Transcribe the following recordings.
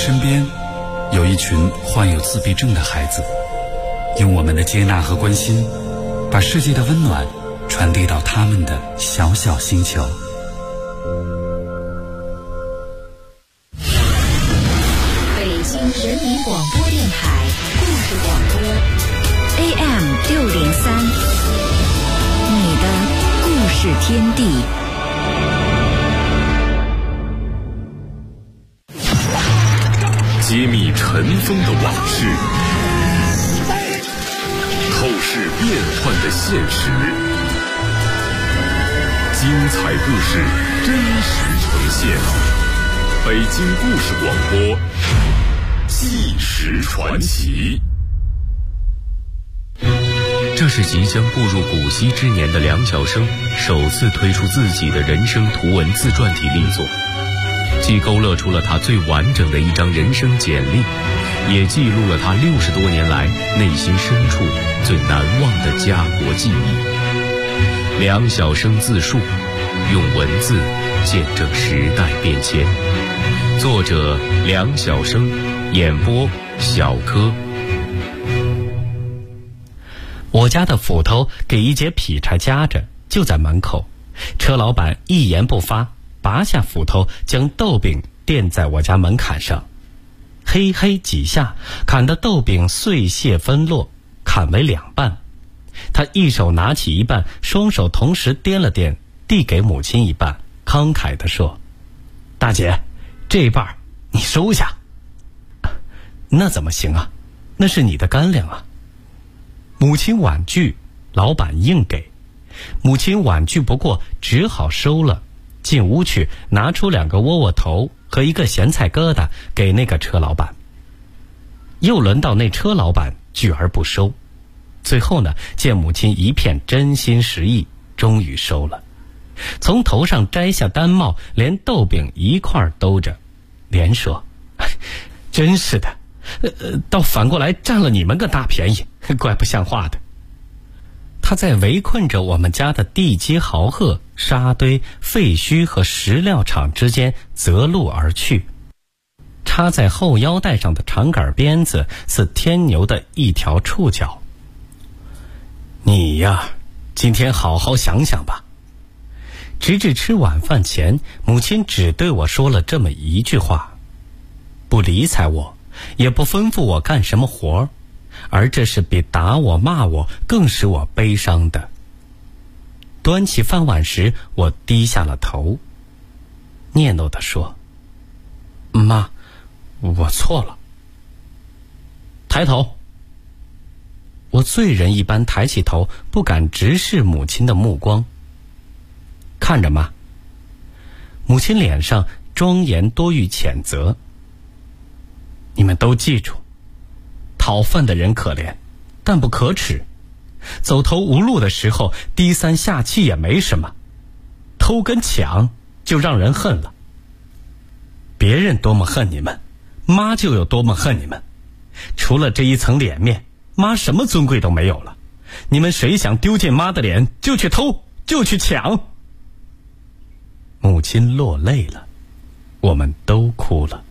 身边有一群患有自闭症的孩子，用我们的接纳和关心，把世界的温暖传递到他们的小小星球。 北京人民广播电台故事广播 AM603，你的故事天地。 揭秘尘封的往事，透视变幻的现实，精彩故事真实呈现。北京故事广播，纪实传奇。这是即将步入古稀之年的梁晓声首次推出自己的人生图文自传体力作，既勾勒出了他最完整的一张人生简历，也记录了他60多年来内心深处最难忘的家国记忆。梁晓声自述，用文字见证时代变迁。作者梁晓声，演播小柯。 我家的斧头给一节劈柴夹着，就在门口。车老板一言不发，拔下斧头，将豆饼垫在我家门槛上，嘿嘿几下，砍的豆饼碎屑纷落，砍为2半。他一手拿起一半，双手同时掂了掂，递给母亲一半，慷慨地说：“大姐，这一半你收下。”那怎么行啊？那是你的干粮啊！母亲婉拒，老板硬给。母亲婉拒不过，只好收了。进屋去，拿出2个窝窝头和一个咸菜疙瘩给那个车老板。又轮到那车老板拒而不收。最后呢，见母亲一片真心实意，终于收了。从头上摘下单帽，连豆饼一块兜着，连说：“真是的，倒反过来占了你们个大便宜，怪不像话的。”他在围困着我们家的地基豪赫、沙堆、废墟和石料场之间择路而去。插在后腰带上的长杆鞭子似天牛的一条触角。你呀，今天好好想想吧。直至吃晚饭前，母亲只对我说了这么一句话，不理睬我，也不吩咐我干什么活，而这是比打我骂我更使我悲伤的。端起饭碗时，我低下了头，嗫嚅地说：“妈，我错了。”抬头。我罪人一般抬起头，不敢直视母亲的目光。看着妈。母亲脸上庄严多于谴责。你们都记住，讨饭的人可怜，但不可耻。走投无路的时候，低三下气也没什么，偷跟抢就让人恨了。别人多么恨你们，妈就有多么恨你们。除了这一层脸面，妈什么尊贵都没有了。你们谁想丢尽妈的脸，就去偷，就去抢。母亲落泪了，我们都哭了。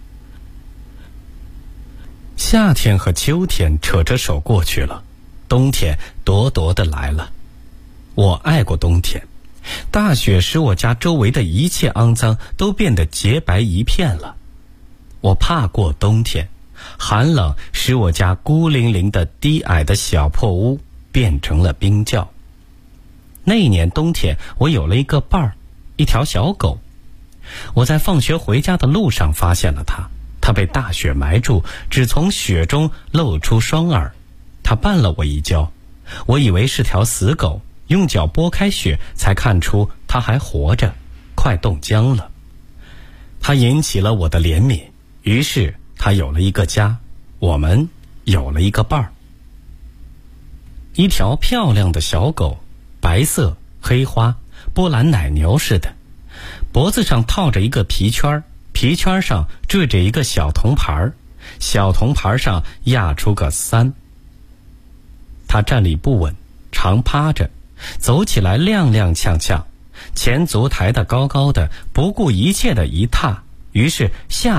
夏天和秋天扯着手过去了，冬天咄咄地来了。我爱过冬天，大雪使我家周围的一切肮脏都变得洁白一片了。我怕过冬天，寒冷使我家孤零零的低矮的小破屋变成了冰窖。那一年冬天，我有了一个伴儿，一条小狗。我在放学回家的路上发现了它，它被大雪埋住，只从雪中露出双耳。它绊了我一跤，我以为是条死狗，用脚拨开雪，才看出它还活着，快冻僵了。它引起了我的怜悯，于是它有了一个家，我们有了一个伴儿。一条漂亮的小狗，白色、黑花，波兰奶牛似的，脖子上套着一个皮圈，皮圈上缀着一个小铜牌，小铜牌上压出个3。它站立不稳，常趴着，走起来踉踉跄跄，前足抬得高高的，不顾一切的一踏，于是下巴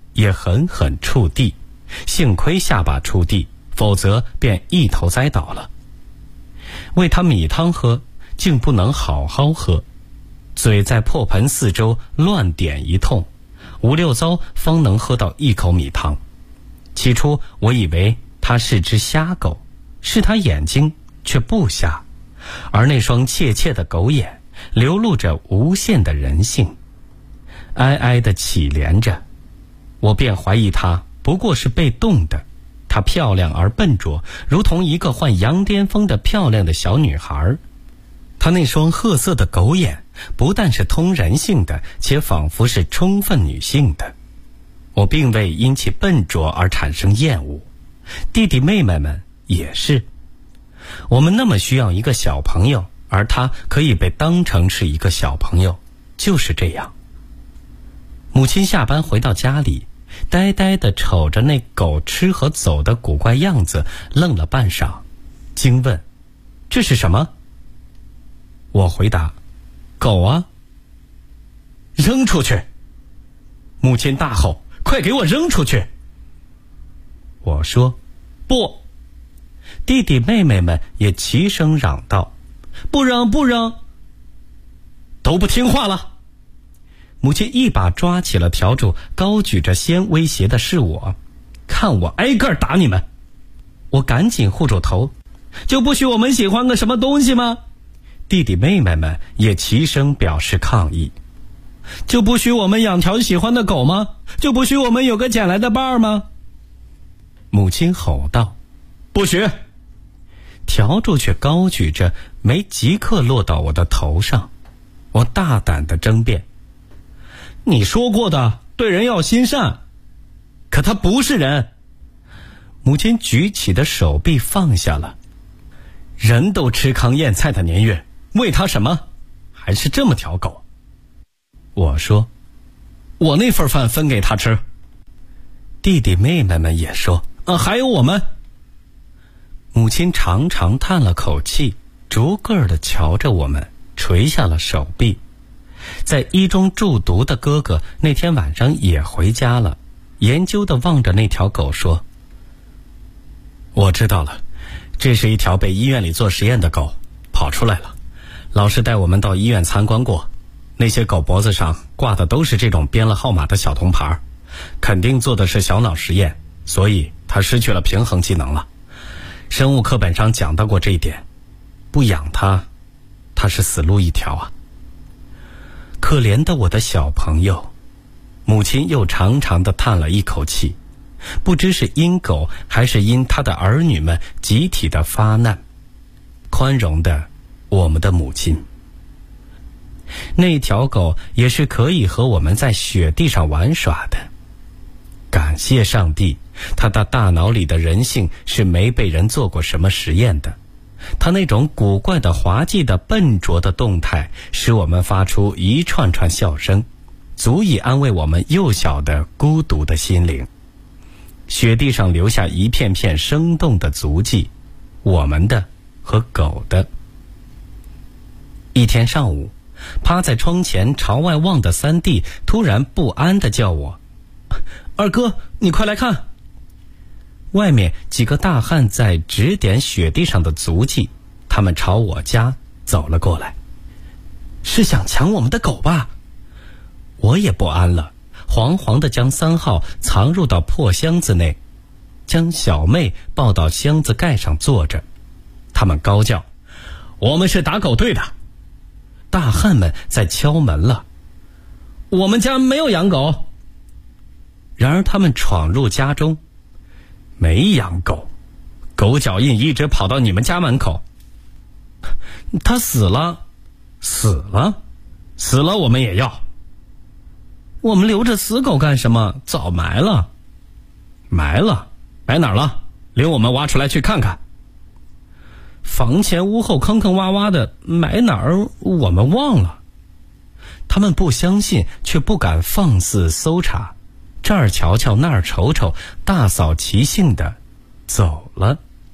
也狠狠触地，幸亏下巴触地，否则便一头栽倒了。喂他米汤喝，竟不能好好喝，嘴在破盆四周乱点一通，5、6遭方能喝到一口米汤。起初我以为它是只瞎狗，是它眼睛却不瞎，而那双怯怯的狗眼流露着无限的人性，哀哀地乞怜着。我便怀疑它不过是被冻的。她漂亮而笨拙，如同一个患羊癫疯的漂亮的小女孩。她那双褐色的狗眼不但是通人性的，且仿佛是充分女性的。我并未因其笨拙而产生厌恶，弟弟妹妹们也是。我们那么需要一个小朋友，而他可以被当成是一个小朋友，就是这样。母亲下班回到家里，呆呆地瞅着那狗吃和走的古怪样子，愣了半晌，惊问：“这是什么？”我回答：“狗啊。”扔出去！母亲大吼：“快给我扔出去！”我说：“不！”弟弟妹妹们也齐声嚷道：“不扔，不扔！”都不听话了。母亲一把抓起了笤帚，高举着先威胁的是我，看我挨个打你们。我赶紧护住头，就不许我们喜欢个什么东西吗？弟弟妹妹们也齐声表示抗议。就不许我们养条喜欢的狗吗？就不许我们有个捡来的伴儿吗？母亲吼道：“不许！”笤帚却高举着，没即刻落到我的头上。我大胆地争辩：“你说过的，对人要心善，可他不是人。”母亲举起的手臂放下了。人都吃糠咽菜的年月，喂他什么？还是这么条狗？我说：“我那份饭分给他吃。”弟弟妹妹们也说：“还有我们。”母亲长长叹了口气，逐个地瞧着我们，垂下了手臂。在医中中毒的哥哥那天晚上也回家了，研究地望着那条狗说：“我知道了，这是一条被医院里做实验的狗跑出来了。老师带我们到医院参观过，那些狗脖子上挂的都是这种编了号码的小铜牌，肯定做的是小脑实验，所以它失去了平衡机能了。生物课本上讲到过这一点，不养它，它是死路一条啊。”可怜的我的小朋友，母亲又长长地叹了一口气，不知是因狗还是因他的儿女们集体的发难，宽容的我们的母亲。那条狗也是可以和我们在雪地上玩耍的。感谢上帝，它的大脑里的人性是没被人做过什么实验的。它那种古怪的滑稽的笨拙的动态，使我们发出一串串笑声，足以安慰我们幼小的孤独的心灵。雪地上留下一片片生动的足迹，我们的和狗的。一天上午，趴在窗前朝外望的三弟突然不安地叫我：“二哥，你快来看！”外面几个大汉在指点雪地上的足迹，他们朝我家走了过来。是想抢我们的狗吧？我也不安了，惶惶地将3号藏入到破箱子内，将小妹抱到箱子盖上坐着。他们高叫：“我们是打狗队的！”大汉们在敲门了。我们家没有养狗。然而他们闯入家中，没养狗，狗脚印一直跑到你们家门口。他死了，死了，死了我们也要。我们留着死狗干什么？早埋了。埋了？埋哪儿了？领我们挖出来去看看。房前屋后坑坑洼洼的，埋哪儿我们忘了。他们不相信，却不敢放肆搜查，这儿瞧瞧那儿瞅瞅，大扫其兴的走了。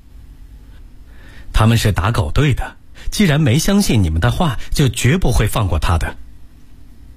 他们是打狗队的，既然没相信你们的话，就绝不会放过他的。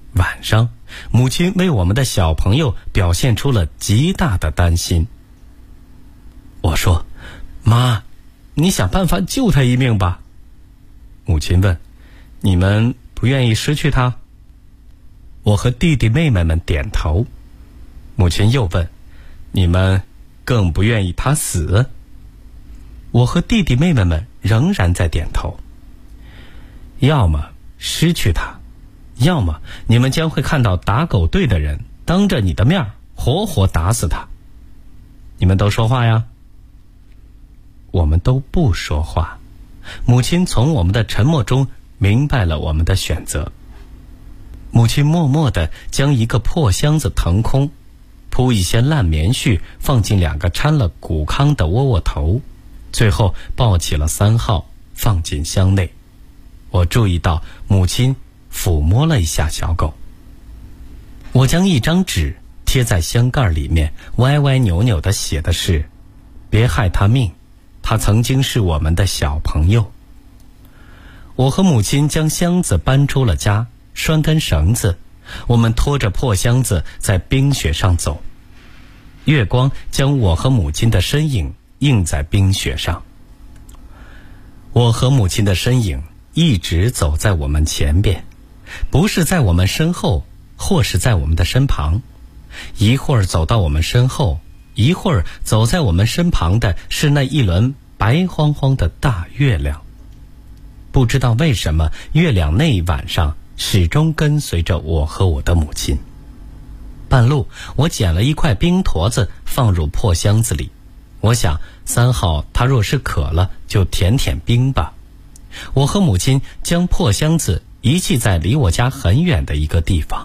晚上，母亲为我们的小朋友表现出了极大的担心。我说：“妈，你想办法救他一命吧。”母亲问：“你们不愿意失去他？”我和弟弟妹妹们点头。母亲又问：“你们更不愿意他死？”我和弟弟妹妹们仍然在点头。要么失去他，要么你们将会看到打狗队的人当着你的面活活打死他。你们都说话呀。我们都不说话。母亲从我们的沉默中明白了我们的选择。母亲默默地将一个破箱子腾空，铺一些烂棉絮，放进2个掺了谷糠的窝窝头，最后抱起了3号放进箱内。我注意到母亲抚摸了一下小狗。我将一张纸贴在箱盖里面，歪歪扭扭地写的是：别害他命，他曾经是我们的小朋友。我和母亲将箱子搬出了家，拴根绳子，我们拖着破箱子在冰雪上走。月光将我和母亲的身影映在冰雪上。我和母亲的身影一直走在我们前边，不是在我们身后，或是在我们的身旁。一会儿走到我们身后，一会儿走在我们身旁的是那一轮白晃晃的大月亮。不知道为什么，月亮那一晚上始终跟随着我和我的母亲。半路，我捡了一块冰坨子放入破箱子里。我想3号他若是渴了，就舔舔冰吧。我和母亲将破箱子遗弃在离我家很远的一个地方。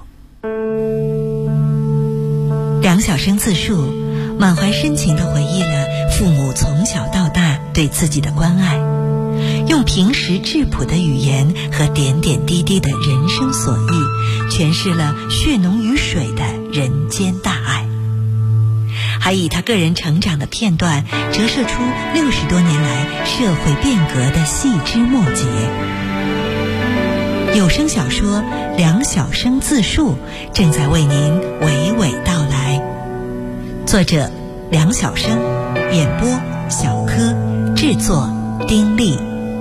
梁晓声自述，满怀深情地回忆了父母从小到大对自己的关爱，用平实质朴的语言和点点滴滴的人生所忆，诠释了血浓于水的人间大爱，还以他个人成长的片段折射出60多年来社会变革的细枝末节。有声小说《梁晓声自述》正在为您娓娓道来。作者梁晓声，演播小柯，制作丁力。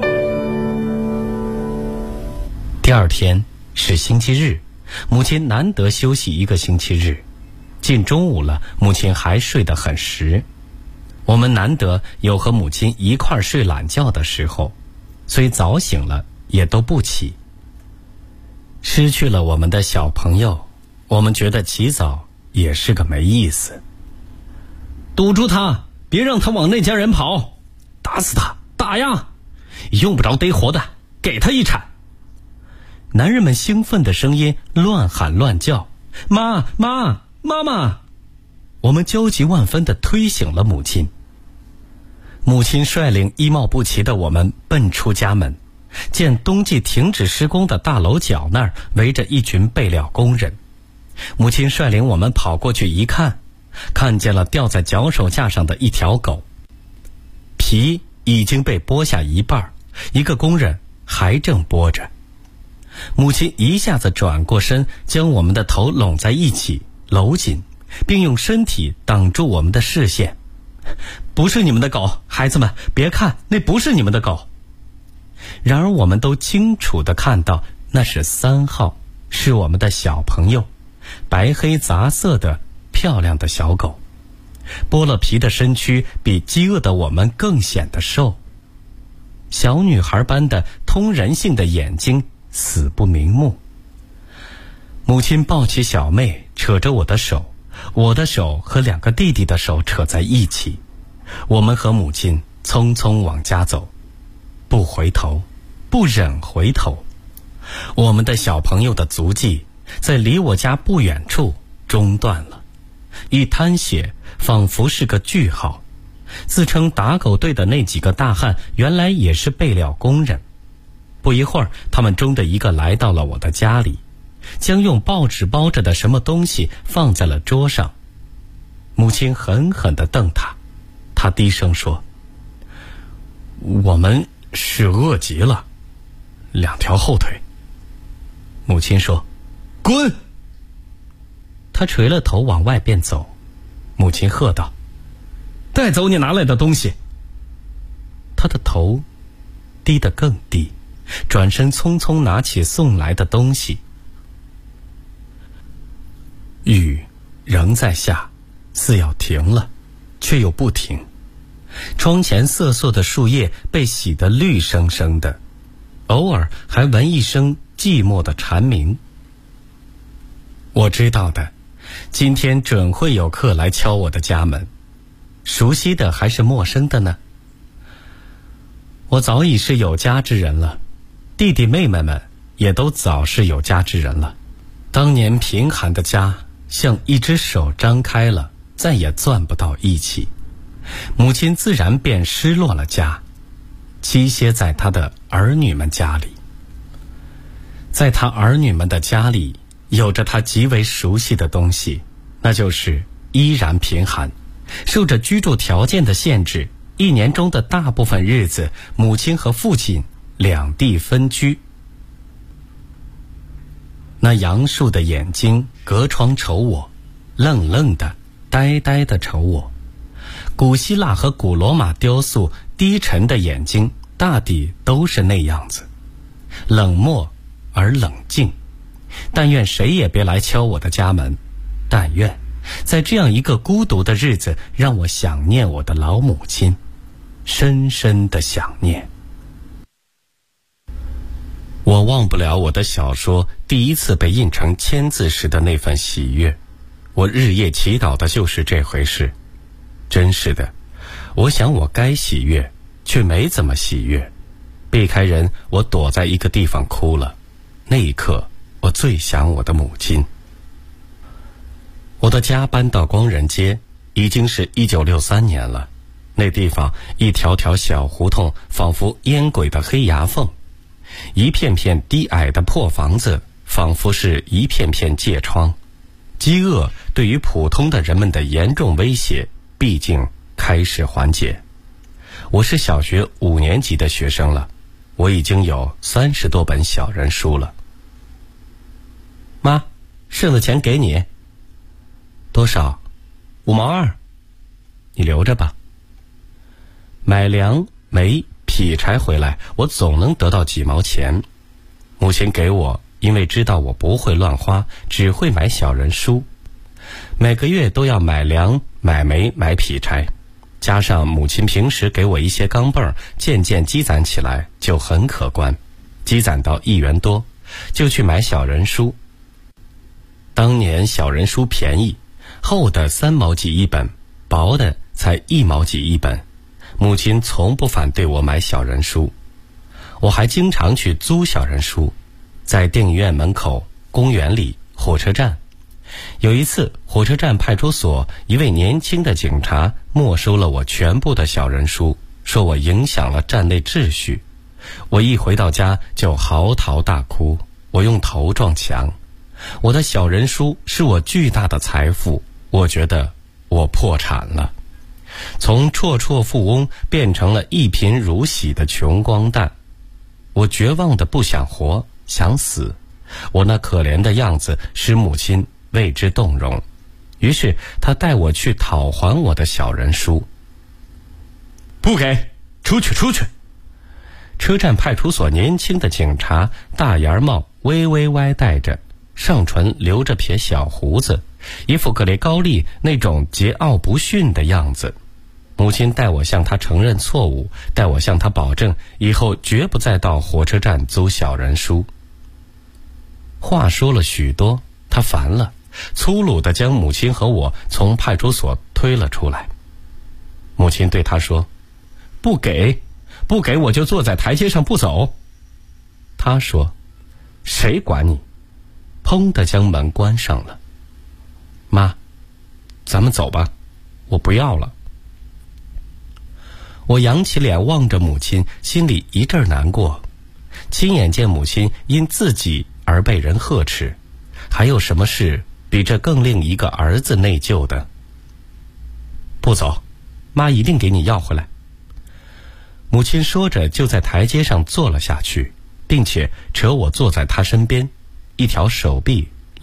第2天是星期日，母亲难得休息1个星期日。近中午了，母亲还睡得很实。我们难得有和母亲一块睡懒觉的时候，虽早醒了也都不起。失去了我们的小朋友，我们觉得起早也是个没意思。堵住他，别让他往那家人跑，打死他，打呀，用不着逮活的，给他一铲。男人们兴奋的声音乱喊乱叫：妈妈妈妈！我们焦急万分地推醒了母亲。母亲率领衣帽不齐的我们奔出家门，见冬季停止施工的大楼角那儿围着一群备料工人。母亲率领我们跑过去一看，看见了吊在脚手架上的一条狗，皮已经被剥下一半，一个工人还正剥着。母亲一下子转过身，将我们的头拢在一起，搂紧，并用身体挡住我们的视线。不是你们的狗，孩子们，别看，那不是你们的狗。然而我们都清楚地看到，那是3号，是我们的小朋友，白黑杂色的漂亮的小狗。剥了皮的身躯比饥饿的我们更显得瘦，小女孩般的通人性的眼睛死不瞑目。母亲抱起小妹，扯着我的手，我的手和2个弟弟的手扯在一起。我们和母亲匆匆往家走，不回头，不忍回头。我们的小朋友的足迹在离我家不远处中断了，一滩血仿佛是个句号。自称打狗队的那几个大汉原来也是备料工人。不一会儿，他们中的一个来到了我的家里，将用报纸包着的什么东西放在了桌上。母亲狠狠地瞪他，他低声说：我们是饿极了，2条后腿。母亲说： 滚！ 他垂了头往外便走。母亲喝道：带走你拿来的东西！他的头低得更低，转身匆匆拿起送来的东西。雨仍在下，似要停了，却又不停。窗前瑟瑟的树叶被洗得绿生生的，偶尔还闻一声寂寞的蝉鸣。我知道的，今天准会有客来敲我的家门，熟悉的还是陌生的呢？我早已是有家之人了，弟弟妹妹们也都早是有家之人了。当年贫寒的家像一只手张开了，再也攥不到一起，母亲自然便失落了家，栖歇在她的儿女们家里。在她儿女们的家里，有着她极为熟悉的东西，那就是依然贫寒，受着居住条件的限制，一年中的大部分日子，母亲和父亲两地分居。那杨树的眼睛隔窗瞅我，愣愣的呆呆的瞅我。古希腊和古罗马雕塑低沉的眼睛大抵都是那样子，冷漠而冷静。但愿谁也别来敲我的家门，但愿在这样一个孤独的日子，让我想念我的老母亲，深深的想念。我忘不了我的小说第一次被印成签字时的那份喜悦，我日夜祈祷的就是这回事。真是的，我想我该喜悦，却没怎么喜悦。避开人，我躲在一个地方哭了。那一刻，我最想我的母亲。我的家搬到光仁街，已经是1963年了。那地方一条条小胡同，仿佛烟鬼的黑牙缝，一片片低矮的破房子，仿佛是一片片疥疮。饥饿对于普通的人们的严重威胁，毕竟开始缓解。我是小学5年级的学生了，我已经有30多本小人书了。妈，剩的钱给你。多少？5毛2。你留着吧。买粮、煤、劈柴回来，我总能得到几毛钱。母亲给我，因为知道我不会乱花，只会买小人书。每个月都要买粮、买煤、买劈柴，加上母亲平时给我一些钢镚，渐渐积攒起来就很可观，积攒到1元多，就去买小人书。当年小人书便宜，厚的3毛几一本，薄的才1毛几一本。母亲从不反对我买小人书，我还经常去租小人书，在电影院门口、公园里、火车站。有一次，火车站派出所一位年轻的警察没收了我全部的小人书，说我影响了站内秩序。我一回到家就嚎啕大哭，我用头撞墙。我的小人书是我巨大的财富，我觉得我破产了，从绰绰富翁变成了一贫如洗的穷光蛋。我绝望的不想活，想死。我那可怜的样子使母亲为之动容，于是她带我去讨还我的小人书。不给，出去出去！车站派出所年轻的警察，大檐帽微微歪戴着，上唇留着撇小胡子，一副格雷高利那种桀骜不驯的样子。母亲带我向他承认错误，带我向他保证以后绝不再到火车站租小人书。话说了许多，他烦了，粗鲁地将母亲和我从派出所推了出来。母亲对他说：不给，不给我就坐在台阶上不走。他说：谁管你？砰地将门关上了。妈，咱们走吧，我不要了。我扬起脸望着母亲，心里一阵难过。亲眼见母亲因自己而被人呵斥，还有什么事比这更令一个儿子内疚的？不走，妈一定给你要回来。母亲说着就在台阶上坐了下去，并且扯我坐在她身边，一条手臂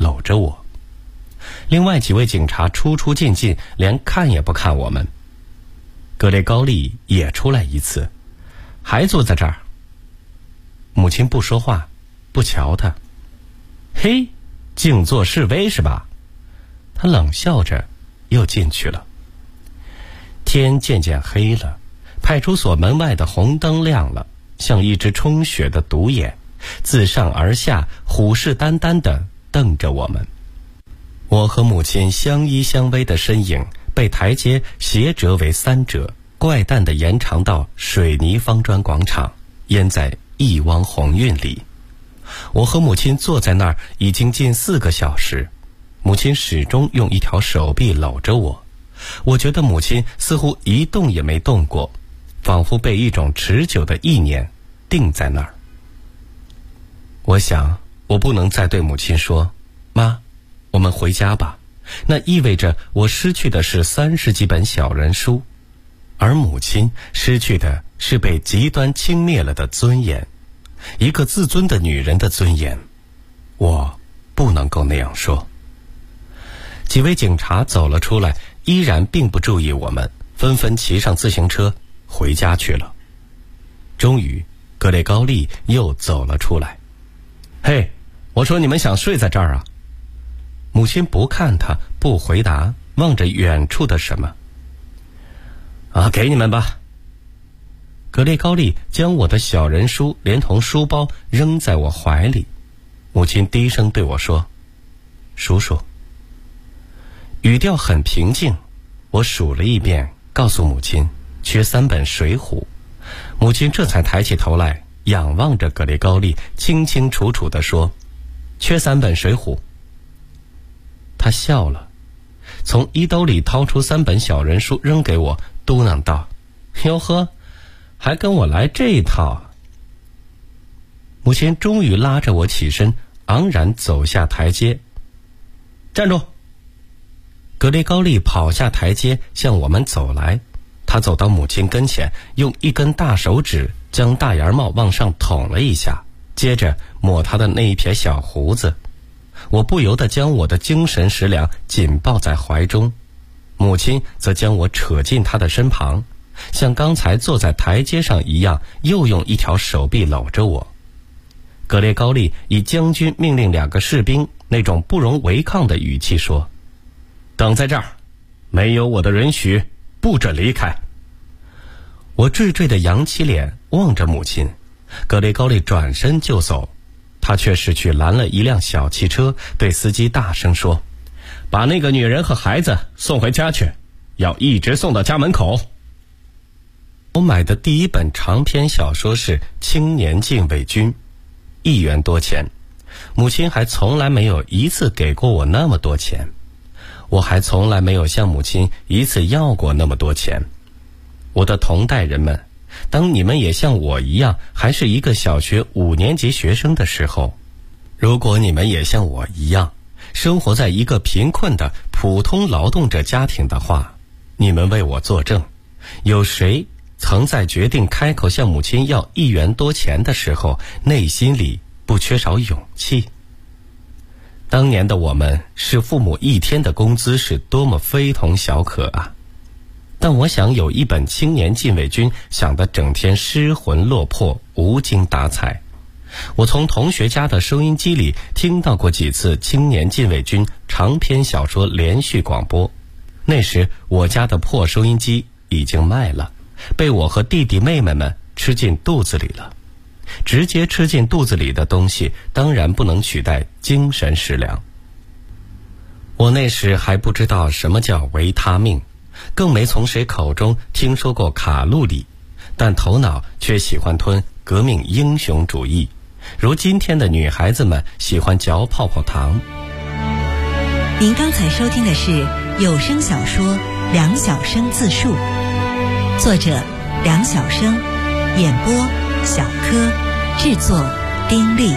搂着我。另外几位警察出出进进，连看也不看我们。格雷高利也出来一次，还坐在这儿。母亲不说话，不瞧他。嘿，静坐示威是吧？他冷笑着又进去了。天渐渐黑了，派出所门外的红灯亮了，像一只充血的独眼，自上而下虎视眈眈地瞪着我们。我和母亲相依相偎的身影被台阶斜折为3折，怪诞地延长到水泥方砖广场，淹在一汪红晕里。我和母亲坐在那儿已经近4个小时，母亲始终用一条手臂搂着我。我觉得母亲似乎一动也没动过，仿佛被一种持久的意念定在那儿。我想，我不能再对母亲说：“妈，我们回家吧。”那意味着我失去的是30几本小人书，而母亲失去的是被极端轻蔑了的尊严，一个自尊的女人的尊严。我不能够那样说。几位警察走了出来，依然并不注意我们，纷纷骑上自行车回家去了。终于，格雷高利又走了出来。嘿，我说你们想睡在这儿啊？母亲不看他，不回答，望着远处的什么。给你们吧。格雷高利将我的小人书连同书包扔在我怀里。母亲低声对我说：“数数。”语调很平静，我数了一遍，告诉母亲缺3本《水浒》。母亲这才抬起头来，仰望着格雷高利，清清楚楚地说：“缺3本《水浒》。”他笑了，从衣兜里掏出3本小人书扔给我，嘟囔道：“哟呵，还跟我来这一套。”母亲终于拉着我起身，昂然走下台阶。站住！格雷高利跑下台阶向我们走来，他走到母亲跟前，用一根大手指将大檐帽往上捅了一下，接着抹他的那一撇小胡子。我不由得将我的精神食粮紧抱在怀中，母亲则将我扯进她的身旁，像刚才坐在台阶上一样，又用一条手臂搂着我。格雷高利以将军命令2个士兵那种不容违抗的语气说：“等在这儿，没有我的允许，不准离开。”我惴惴地扬起脸望着母亲，格雷高利转身就走。他却是去拦了一辆小汽车，对司机大声说：“把那个女人和孩子送回家去，要一直送到家门口。”我买的第1本长篇小说是《青年禁卫军》，1元多钱。母亲还从来没有一次给过我那么多钱，我还从来没有向母亲一次要过那么多钱。我的同代人们，当你们也像我一样还是一个小学5年级学生的时候，如果你们也像我一样生活在一个贫困的普通劳动者家庭的话，你们为我作证，有谁曾在决定开口向母亲要1元多钱的时候，内心里不缺少勇气？当年的我们是父母1天的工资是多么非同小可啊！但我想有1本《青年禁卫军》想得整天失魂落魄，无精打采。我从同学家的收音机里听到过几次《青年禁卫军》长篇小说连续广播，那时我家的破收音机已经卖了，被我和弟弟妹妹们吃进肚子里了。直接吃进肚子里的东西当然不能取代精神食粮。我那时还不知道什么叫维他命，更没从谁口中听说过卡路里，但头脑却喜欢吞革命英雄主义，如今天的女孩子们喜欢嚼泡泡糖。 您刚才收听的是有声小说《梁晓声自述》，作者梁晓声，演播小柯，制作丁力。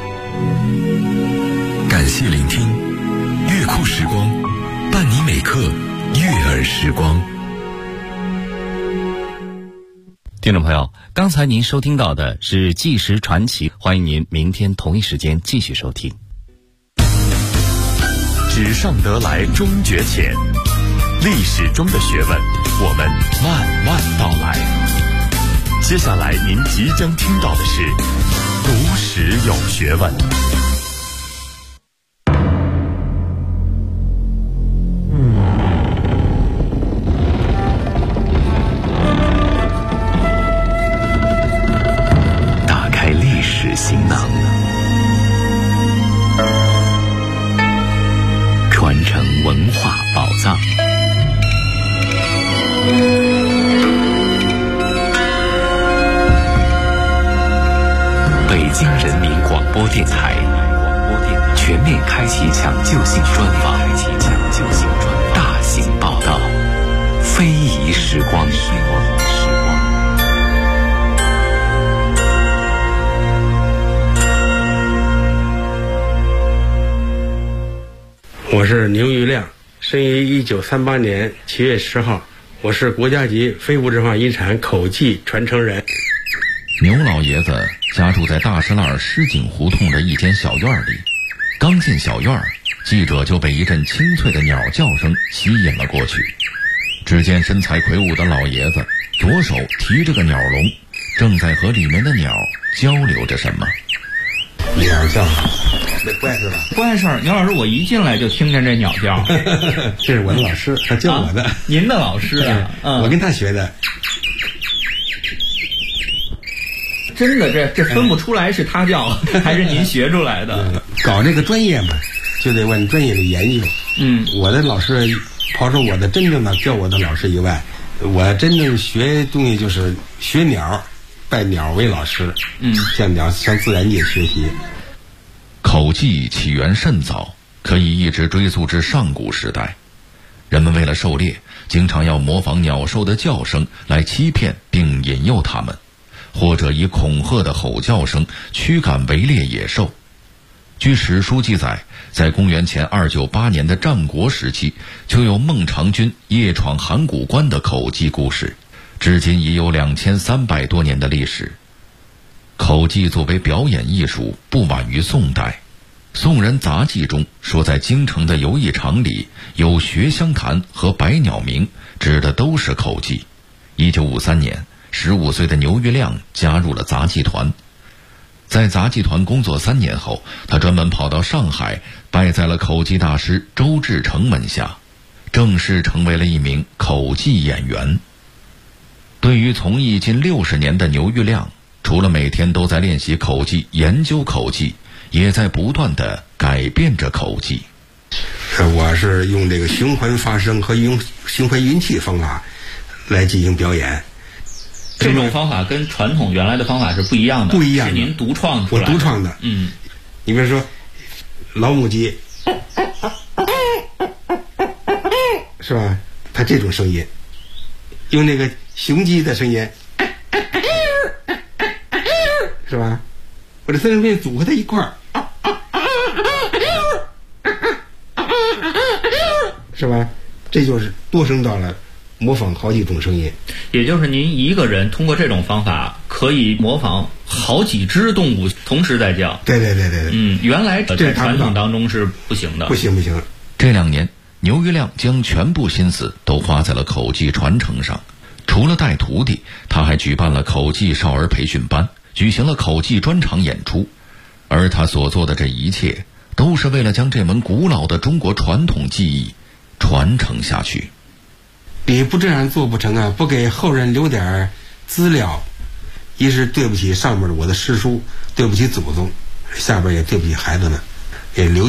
感谢聆听乐库时光，伴你每刻悦耳时光。 听众朋友，刚才您收听到的是纪实传奇，欢迎您明天同一时间继续收听。 纸上得来终觉浅，历史中的学问，我们慢慢道来。接下来您即将听到的是读史有学问。 打开历史行囊，传承文化宝藏。北京人民广播电台全面开启抢救性专访，大型报道，非遗时光。 我是牛玉亮，生于1938年7月10号，我是国家级非物质文化遗产口技传承人。 牛老爷子家住在大石栏狮井胡同的一间小院里，刚进小院，记者就被一阵清脆的鸟叫声吸引了过去。只见身材魁梧的老爷子左手提着个鸟笼，正在和里面的鸟交流着什么。 鸟叫，那怪事吧？ 怪事儿，牛老师，我一进来就听见这鸟叫。 这是我的老师，他教我的。 您的老师啊？ 我跟他学的。 真的，这分不出来是他教还是您学出来的。 搞这个专业嘛，就得往专业里研究。我的老师，刨出我的真正的教我的老师以外，我真正学东西就是学鸟，拜鸟为老师。向自然界学习。 口技起源甚早，可以一直追溯至上古时代。人们为了狩猎，经常要模仿鸟兽的叫声来欺骗并引诱它们，或者以恐吓的吼叫声驱赶围猎野兽。据史书记载，在公元前298年的战国时期，就有孟尝君夜闯函谷关的口技故事，至今已有2300多年的历史。口技作为表演艺术，不晚于宋代。宋人杂记中说，在京城的游艺场里有学香坛和百鸟鸣，指的都是口技。1953年，15岁的牛玉亮加入了杂技团。在杂技团工作3年后，他专门跑到上海，拜在了口技大师周志成门下，正式成为了一名口技演员。对于从艺近60年的牛玉亮，除了每天都在练习口技、研究口技，也在不断地改变着口技。 我是用这个循环发声和用循环运气方法来进行表演。 这种方法跟传统原来的方法是不一样的，是您独创出来的。 我独创的。你比如说老母鸡，是吧？它这种声音，用那个雄鸡的声音，是吧？我这三声片组合在一块儿，是吧？这就是多声道了，模仿好几种声音。 也就是您一个人通过这种方法可以模仿好几只动物同时在叫。 对。 原来在传统当中是不行的。不行。 这2年，牛玉亮将全部心思都花在了口技传承上。除了带徒弟，他还举办了口技少儿培训班，举行了口技专场演出。而他所做的这一切，都是为了将这门古老的中国传统技艺传承下去。 你不这样做不成啊！不给后人留点资料，一是对不起上面我的师叔，对不起祖宗，下边也对不起孩子们，也留